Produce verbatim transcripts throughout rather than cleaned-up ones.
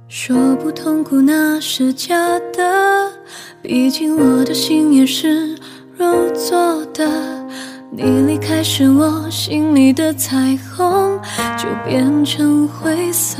说不痛苦那是假的，毕竟我的心也是肉做的。你离开时，我心里的彩虹就变成灰色。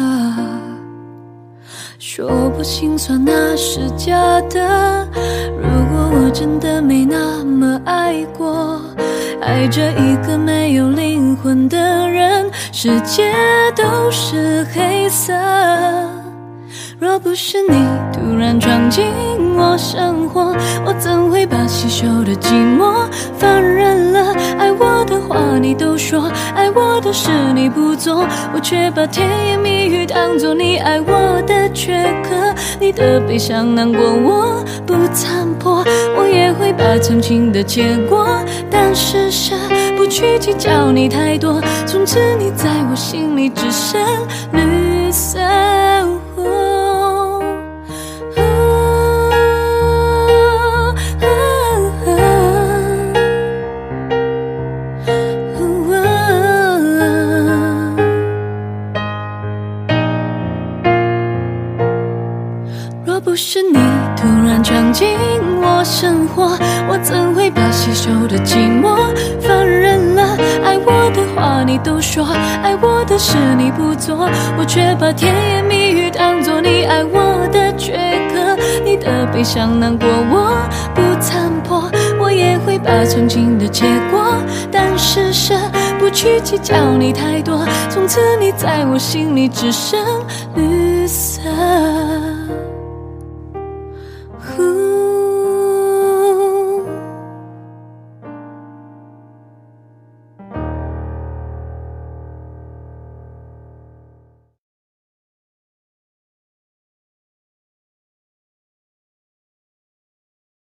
说不心酸那是假的，如果我真的没那么爱过，爱着一个没有灵魂的人，世界都是黑色。若不是你突然闯进我生活，我怎会把细小的寂寞放任了？爱我的话你都说，爱我的事你不做，我却把甜言蜜语当作你爱我的缺壳。你的悲伤难过我不参破，我也会把曾经的结果当施舍，不去计较你太多。从此你在我心里只剩绿色。若不是你突然闯进我生活，我怎会把细小的寂寞放任了？爱我的话你都说，爱我的事你不做，我却把甜言蜜语当作你爱我的缺壳。你的悲伤难过我不参破，我也会把曾经的结果当施舍，不去计较你太多。从此你在我心里只剩绿色。Ooh.